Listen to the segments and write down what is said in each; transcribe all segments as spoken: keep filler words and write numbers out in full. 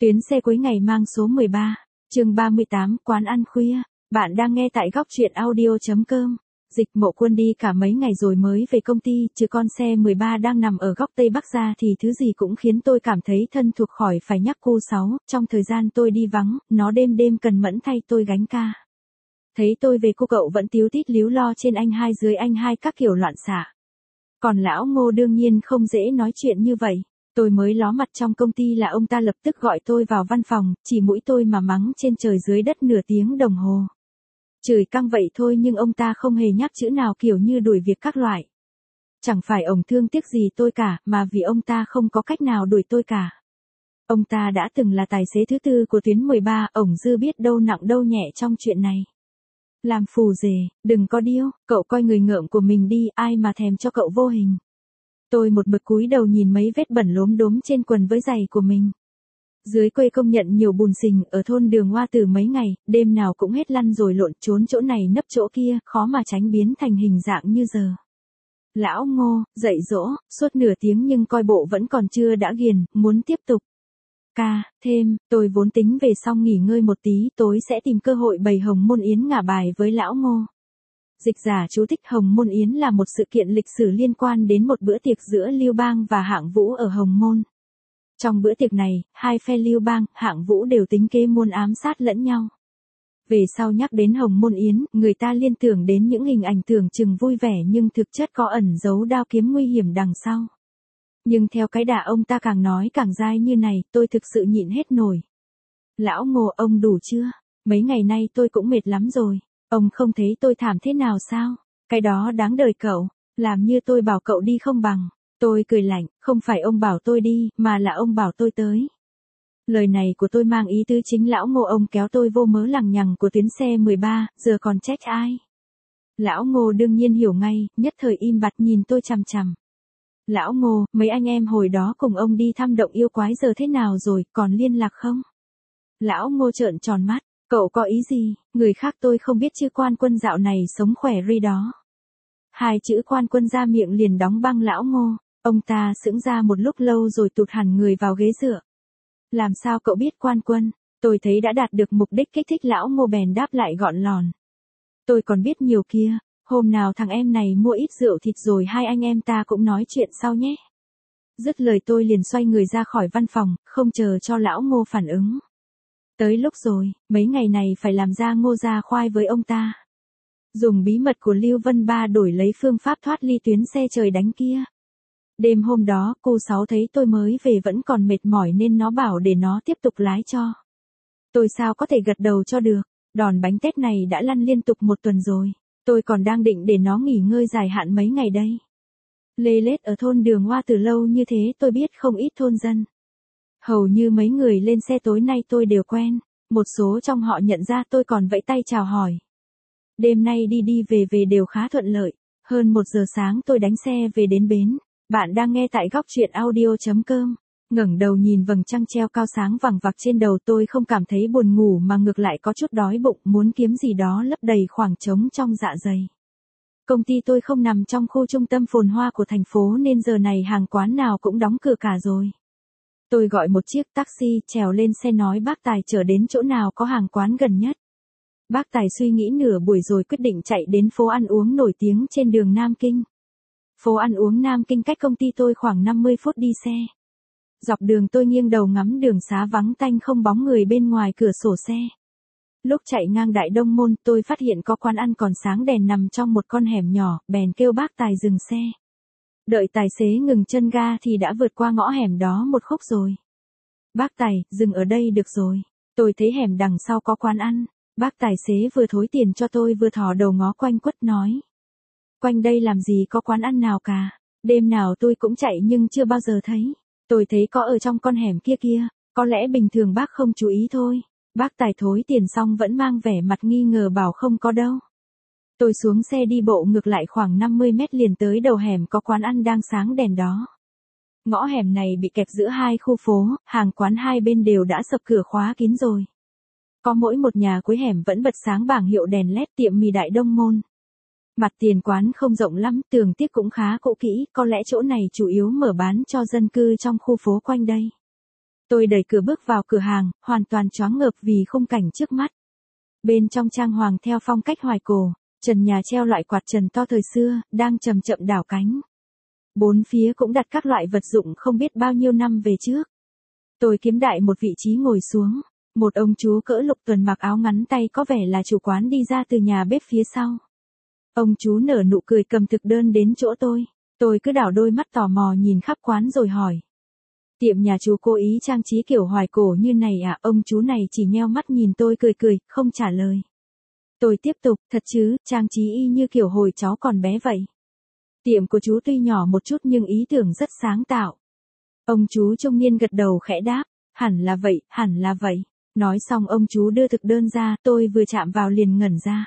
Tuyến xe cuối ngày mang số mười ba, chương ba mươi tám, quán ăn khuya. Bạn đang nghe tại góc truyện audio chấm com. Dịch Mộ Quân đi cả mấy ngày rồi mới về công ty, trừ con xe mười ba đang nằm ở góc Tây Bắc ra thì thứ gì cũng khiến tôi cảm thấy thân thuộc khỏi phải nhắc cu sáu. Trong thời gian tôi đi vắng, nó đêm đêm cần mẫn thay tôi gánh ca. Thấy tôi về cô cậu vẫn tíu tít líu lo trên anh hai dưới anh hai các kiểu loạn xạ. Còn lão Ngô đương nhiên không dễ nói chuyện như vậy. Tôi mới ló mặt trong công ty là ông ta lập tức gọi tôi vào văn phòng, chỉ mũi tôi mà mắng trên trời dưới đất nửa tiếng đồng hồ. Chửi căng vậy thôi nhưng ông ta không hề nhắc chữ nào kiểu như đuổi việc các loại. Chẳng phải ông thương tiếc gì tôi cả, mà vì ông ta không có cách nào đuổi tôi cả. Ông ta đã từng là tài xế thứ tư của tuyến mười ba, ổng dư biết đâu nặng đâu nhẹ trong chuyện này. Làm phù rể, đừng có điêu, cậu coi người ngợm của mình đi, ai mà thèm cho cậu vô hình. Tôi một mực cúi đầu nhìn mấy vết bẩn lốm đốm trên quần với giày của mình. Dưới quê công nhận nhiều bùn sình, ở thôn Đường Hoa từ mấy ngày, đêm nào cũng hết lăn rồi lộn trốn chỗ này nấp chỗ kia, khó mà tránh biến thành hình dạng như giờ. Lão Ngô, dạy dỗ, suốt nửa tiếng nhưng coi bộ vẫn còn chưa đã ghiền, muốn tiếp tục. Ca, thêm, tôi vốn tính về xong nghỉ ngơi một tí, tối sẽ tìm cơ hội bày Hồng Môn Yến ngả bài với lão Ngô. Dịch giả chú thích Hồng Môn Yến là một sự kiện lịch sử liên quan đến một bữa tiệc giữa Lưu Bang và Hạng Vũ ở Hồng Môn. Trong bữa tiệc này, hai phe Lưu Bang, Hạng Vũ đều tính kế muôn ám sát lẫn nhau. Về sau nhắc đến Hồng Môn Yến, người ta liên tưởng đến những hình ảnh tưởng chừng vui vẻ nhưng thực chất có ẩn giấu đao kiếm nguy hiểm đằng sau. Nhưng theo cái đà ông ta càng nói càng dai như này, tôi thực sự nhịn hết nổi. Lão Ngô, ông đủ chưa? Mấy ngày nay tôi cũng mệt lắm rồi. Ông không thấy tôi thảm thế nào sao? Cái đó đáng đời cậu, làm như tôi bảo cậu đi không bằng. Tôi cười lạnh, không phải ông bảo tôi đi, mà là ông bảo tôi tới. Lời này của tôi mang ý tứ chính lão Ngô ông kéo tôi vô mớ lằng nhằng của tuyến xe mười ba, giờ còn trách ai? Lão Ngô đương nhiên hiểu ngay, nhất thời im bặt nhìn tôi chằm chằm. Lão Ngô, mấy anh em hồi đó cùng ông đi thăm động yêu quái giờ thế nào rồi, còn liên lạc không? Lão Ngô trợn tròn mắt. Cậu có ý gì, người khác tôi không biết chứ Quan Quân dạo này sống khỏe ri đó. Hai chữ Quan Quân ra miệng liền đóng băng lão Ngô, ông ta sững ra một lúc lâu rồi tụt hẳn người vào ghế dựa. Làm sao cậu biết Quan Quân? Tôi thấy đã đạt được mục đích kích thích lão Ngô bèn đáp lại gọn lòn. Tôi còn biết nhiều kia, hôm nào thằng em này mua ít rượu thịt rồi hai anh em ta cũng nói chuyện sau nhé. Dứt lời tôi liền xoay người ra khỏi văn phòng, không chờ cho lão Ngô phản ứng. Tới lúc rồi, mấy ngày này phải làm ra ngô ra khoai với ông ta. Dùng bí mật của Lưu Vân Ba đổi lấy phương pháp thoát ly tuyến xe trời đánh kia. Đêm hôm đó, cô Sáu thấy tôi mới về vẫn còn mệt mỏi nên nó bảo để nó tiếp tục lái cho. Tôi sao có thể gật đầu cho được, đòn bánh tét này đã lăn liên tục một tuần rồi. Tôi còn đang định để nó nghỉ ngơi dài hạn mấy ngày đây. Lê lết ở thôn Đường Hoa từ lâu như thế tôi biết không ít thôn dân. Hầu như mấy người lên xe tối nay tôi đều quen, một số trong họ nhận ra tôi còn vẫy tay chào hỏi. Đêm nay đi đi về về đều khá thuận lợi, hơn một giờ sáng tôi đánh xe về đến bến. Bạn đang nghe tại góc truyện audio chấm com. Ngẩng đầu nhìn vầng trăng treo cao sáng vằng vặc trên đầu tôi không cảm thấy buồn ngủ mà ngược lại có chút đói bụng muốn kiếm gì đó lấp đầy khoảng trống trong dạ dày. Công ty tôi không nằm trong khu trung tâm phồn hoa của thành phố nên giờ này hàng quán nào cũng đóng cửa cả rồi. Tôi gọi một chiếc taxi, trèo lên xe nói bác Tài chở đến chỗ nào có hàng quán gần nhất. Bác Tài suy nghĩ nửa buổi rồi quyết định chạy đến phố ăn uống nổi tiếng trên đường Nam Kinh. Phố ăn uống Nam Kinh cách công ty tôi khoảng năm mươi phút đi xe. Dọc đường tôi nghiêng đầu ngắm đường xá vắng tanh không bóng người bên ngoài cửa sổ xe. Lúc chạy ngang Đại Đông Môn tôi phát hiện có quán ăn còn sáng đèn nằm trong một con hẻm nhỏ, bèn kêu bác Tài dừng xe. Đợi tài xế ngừng chân ga thì đã vượt qua ngõ hẻm đó một khúc rồi. Bác Tài, dừng ở đây được rồi. Tôi thấy hẻm đằng sau có quán ăn. Bác tài xế vừa thối tiền cho tôi vừa thò đầu ngó quanh quất nói. Quanh đây làm gì có quán ăn nào cả. Đêm nào tôi cũng chạy nhưng chưa bao giờ thấy. Tôi thấy có ở trong con hẻm kia kia. Có lẽ bình thường bác không chú ý thôi. Bác tài thối tiền xong vẫn mang vẻ mặt nghi ngờ bảo không có đâu. Tôi xuống xe đi bộ ngược lại khoảng năm mươi mét liền tới đầu hẻm có quán ăn đang sáng đèn đó. Ngõ hẻm này bị kẹp giữa hai khu phố, hàng quán hai bên đều đã sập cửa khóa kín rồi. Có mỗi một nhà cuối hẻm vẫn bật sáng bảng hiệu đèn led tiệm mì Đại Đông Môn. Mặt tiền quán không rộng lắm, tường tiếc cũng khá cũ kỹ, có lẽ chỗ này chủ yếu mở bán cho dân cư trong khu phố quanh đây. Tôi đẩy cửa bước vào cửa hàng, hoàn toàn choáng ngợp vì khung cảnh trước mắt. Bên trong trang hoàng theo phong cách hoài cổ, trần nhà treo loại quạt trần to thời xưa, đang chậm chậm đảo cánh. Bốn phía cũng đặt các loại vật dụng không biết bao nhiêu năm về trước. Tôi kiếm đại một vị trí ngồi xuống, một ông chú cỡ lục tuần mặc áo ngắn tay có vẻ là chủ quán đi ra từ nhà bếp phía sau. Ông chú nở nụ cười cầm thực đơn đến chỗ tôi, tôi cứ đảo đôi mắt tò mò nhìn khắp quán rồi hỏi. Tiệm nhà chú cố ý trang trí kiểu hoài cổ như này à? Ông chú này chỉ nheo mắt nhìn tôi cười cười, không trả lời. Tôi tiếp tục, thật chứ, trang trí y như kiểu hồi cháu còn bé vậy. Tiệm của chú tuy nhỏ một chút nhưng ý tưởng rất sáng tạo. Ông chú trung niên gật đầu khẽ đáp, hẳn là vậy, hẳn là vậy. Nói xong ông chú đưa thực đơn ra, tôi vừa chạm vào liền ngẩn ra.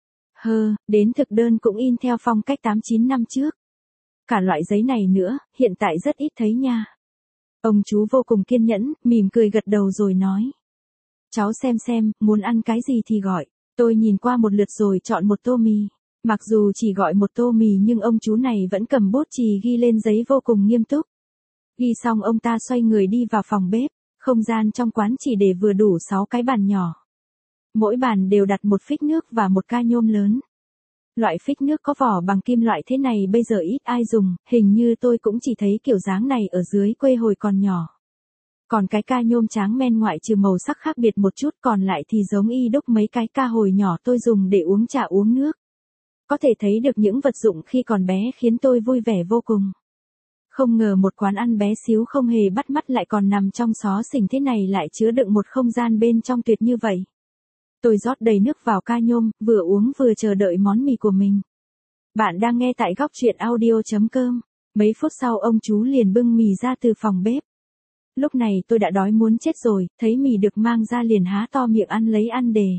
Hơ, đến thực đơn cũng in theo phong cách tám chín năm trước. Cả loại giấy này nữa, hiện tại rất ít thấy nha. Ông chú vô cùng kiên nhẫn, mỉm cười gật đầu rồi nói. Cháu xem xem, muốn ăn cái gì thì gọi. Tôi nhìn qua một lượt rồi chọn một tô mì. Mặc dù chỉ gọi một tô mì nhưng ông chú này vẫn cầm bút chì ghi lên giấy vô cùng nghiêm túc. Ghi xong ông ta xoay người đi vào phòng bếp, không gian trong quán chỉ để vừa đủ sáu cái bàn nhỏ. Mỗi bàn đều đặt một phích nước và một ca nhôm lớn. Loại phích nước có vỏ bằng kim loại thế này bây giờ ít ai dùng, hình như tôi cũng chỉ thấy kiểu dáng này ở dưới quê hồi còn nhỏ. Còn cái ca nhôm tráng men ngoại trừ màu sắc khác biệt một chút còn lại thì giống y đúc mấy cái ca hồi nhỏ tôi dùng để uống trà uống nước. Có thể thấy được những vật dụng khi còn bé khiến tôi vui vẻ vô cùng. Không ngờ một quán ăn bé xíu không hề bắt mắt lại còn nằm trong xó xỉnh thế này lại chứa đựng một không gian bên trong tuyệt như vậy. Tôi rót đầy nước vào ca nhôm, vừa uống vừa chờ đợi món mì của mình. Bạn đang nghe tại góc truyện audio chấm com. Mấy phút sau ông chú liền bưng mì ra từ phòng bếp. Lúc này tôi đã đói muốn chết rồi, thấy mì được mang ra liền há to miệng ăn lấy ăn đề.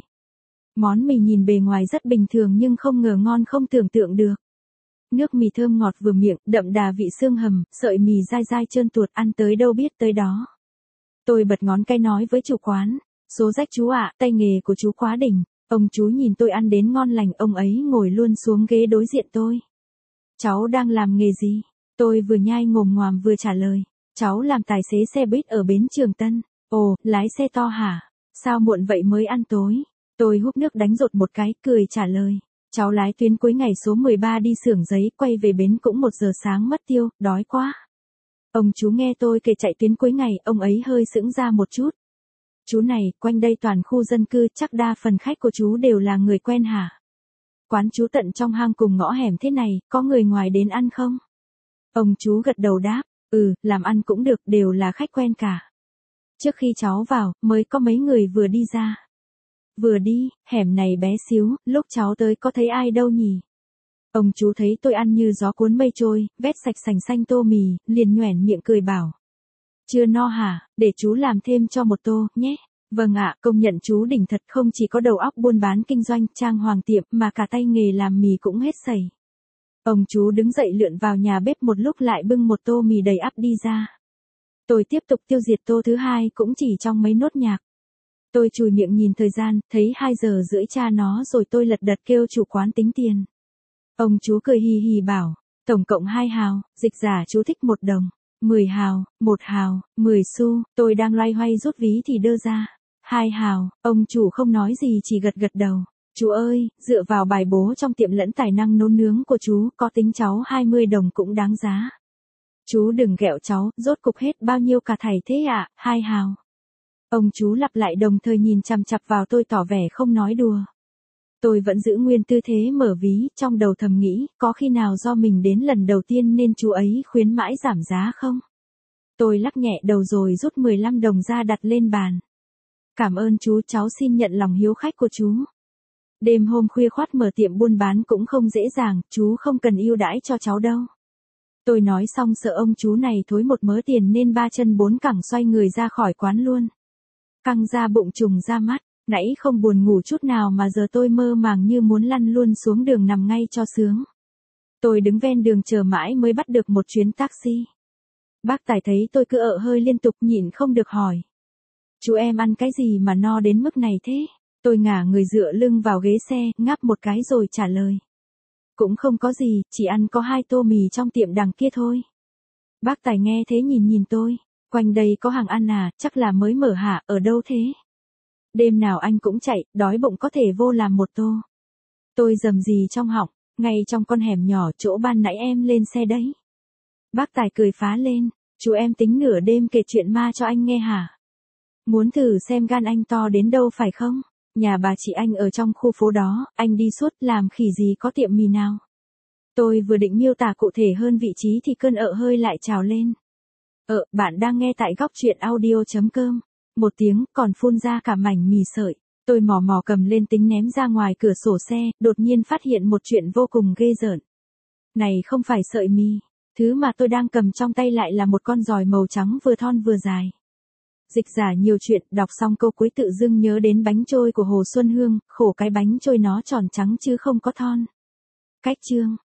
Món mì nhìn bề ngoài rất bình thường nhưng không ngờ ngon không tưởng tượng được. Nước mì thơm ngọt vừa miệng, đậm đà vị xương hầm, sợi mì dai dai trơn tuột ăn tới đâu biết tới đó. Tôi bật ngón cái nói với chủ quán, số rách chú ạ, tay nghề của chú quá đỉnh. Ông chú nhìn tôi ăn đến ngon lành, ông ấy ngồi luôn xuống ghế đối diện tôi. Cháu đang làm nghề gì? Tôi vừa nhai ngồm ngoàm vừa trả lời. Cháu làm tài xế xe buýt ở bến Trường Tân. Ồ, lái xe to hả? Sao muộn vậy mới ăn tối? Tôi húp nước đánh rột một cái, cười trả lời. Cháu lái tuyến cuối ngày số mười ba đi xưởng giấy, quay về bến cũng một giờ sáng mất tiêu, đói quá. Ông chú nghe tôi kể chạy tuyến cuối ngày, ông ấy hơi sững ra một chút. Chú này, quanh đây toàn khu dân cư, chắc đa phần khách của chú đều là người quen hả? Quán chú tận trong hang cùng ngõ hẻm thế này, có người ngoài đến ăn không? Ông chú gật đầu đáp, ừ, làm ăn cũng được, đều là khách quen cả. Trước khi cháu vào, mới có mấy người vừa đi ra. Vừa đi, hẻm này bé xíu, lúc cháu tới có thấy ai đâu nhỉ? Ông chú thấy tôi ăn như gió cuốn mây trôi, vét sạch sành xanh tô mì, liền nhoẻn miệng cười bảo. Chưa no hả, để chú làm thêm cho một tô, nhé. Vâng ạ, công nhận chú đỉnh thật, không chỉ có đầu óc buôn bán kinh doanh, trang hoàng tiệm, mà cả tay nghề làm mì cũng hết sẩy. Ông chú đứng dậy lượn vào nhà bếp một lúc lại bưng một tô mì đầy ắp đi ra. Tôi tiếp tục tiêu diệt tô thứ hai cũng chỉ trong mấy nốt nhạc. Tôi chùi miệng nhìn thời gian, thấy hai giờ rưỡi cha nó rồi tôi lật đật kêu chủ quán tính tiền. Ông chú cười hì hì bảo, tổng cộng hai hào, dịch giả chú thích một đồng. Mười hào, một hào, mười xu, tôi đang loay hoay rút ví thì đưa ra. Hai hào, ông chủ không nói gì chỉ gật gật đầu. Chú ơi, dựa vào bài bố trong tiệm lẫn tài năng nấu nướng của chú, có tính cháu hai mươi đồng cũng đáng giá. Chú đừng ghẹo cháu, rốt cục hết bao nhiêu cả thảy thế ạ, à? Hai hào. Ông chú lặp lại đồng thời nhìn chằm chặp vào tôi tỏ vẻ không nói đùa. Tôi vẫn giữ nguyên tư thế mở ví, trong đầu thầm nghĩ, có khi nào do mình đến lần đầu tiên nên chú ấy khuyến mãi giảm giá không? Tôi lắc nhẹ đầu rồi rút mười lăm đồng ra đặt lên bàn. Cảm ơn chú, cháu xin nhận lòng hiếu khách của chú. Đêm hôm khuya khoắt mở tiệm buôn bán cũng không dễ dàng, chú không cần ưu đãi cho cháu đâu. Tôi nói xong sợ ông chú này thối một mớ tiền nên ba chân bốn cẳng xoay người ra khỏi quán luôn. Căng ra bụng trùng ra mắt, nãy không buồn ngủ chút nào mà giờ tôi mơ màng như muốn lăn luôn xuống đường nằm ngay cho sướng. Tôi đứng ven đường chờ mãi mới bắt được một chuyến taxi. Bác tài thấy tôi cứ ợ hơi liên tục nhịn không được hỏi. Chú em ăn cái gì mà no đến mức này thế? Tôi ngả người dựa lưng vào ghế xe, ngáp một cái rồi trả lời. Cũng không có gì, chỉ ăn có hai tô mì trong tiệm đằng kia thôi. Bác tài nghe thế nhìn nhìn tôi. Quanh đây có hàng ăn à, chắc là mới mở hả, ở đâu thế? Đêm nào anh cũng chạy, đói bụng có thể vô làm một tô. Tôi rầm rì trong họng, ngay trong con hẻm nhỏ chỗ ban nãy em lên xe đấy. Bác Tài cười phá lên, chú em tính nửa đêm kể chuyện ma cho anh nghe hả? Muốn thử xem gan anh to đến đâu phải không? Nhà bà chị anh ở trong khu phố đó, anh đi suốt làm khỉ gì có tiệm mì nào. Tôi vừa định miêu tả cụ thể hơn vị trí thì cơn ợ hơi lại trào lên. Ờ, bạn đang nghe tại góc truyện audio.com. Một tiếng còn phun ra cả mảnh mì sợi. Tôi mò mò cầm lên tính ném ra ngoài cửa sổ xe, đột nhiên phát hiện một chuyện vô cùng ghê rợn. Này không phải sợi mì, thứ mà tôi đang cầm trong tay lại là một con giòi màu trắng vừa thon vừa dài. Dịch giả nhiều chuyện, đọc xong câu cuối tự dưng nhớ đến bánh trôi của Hồ Xuân Hương, khổ cái bánh trôi nó tròn trắng chứ không có thon. Cách chương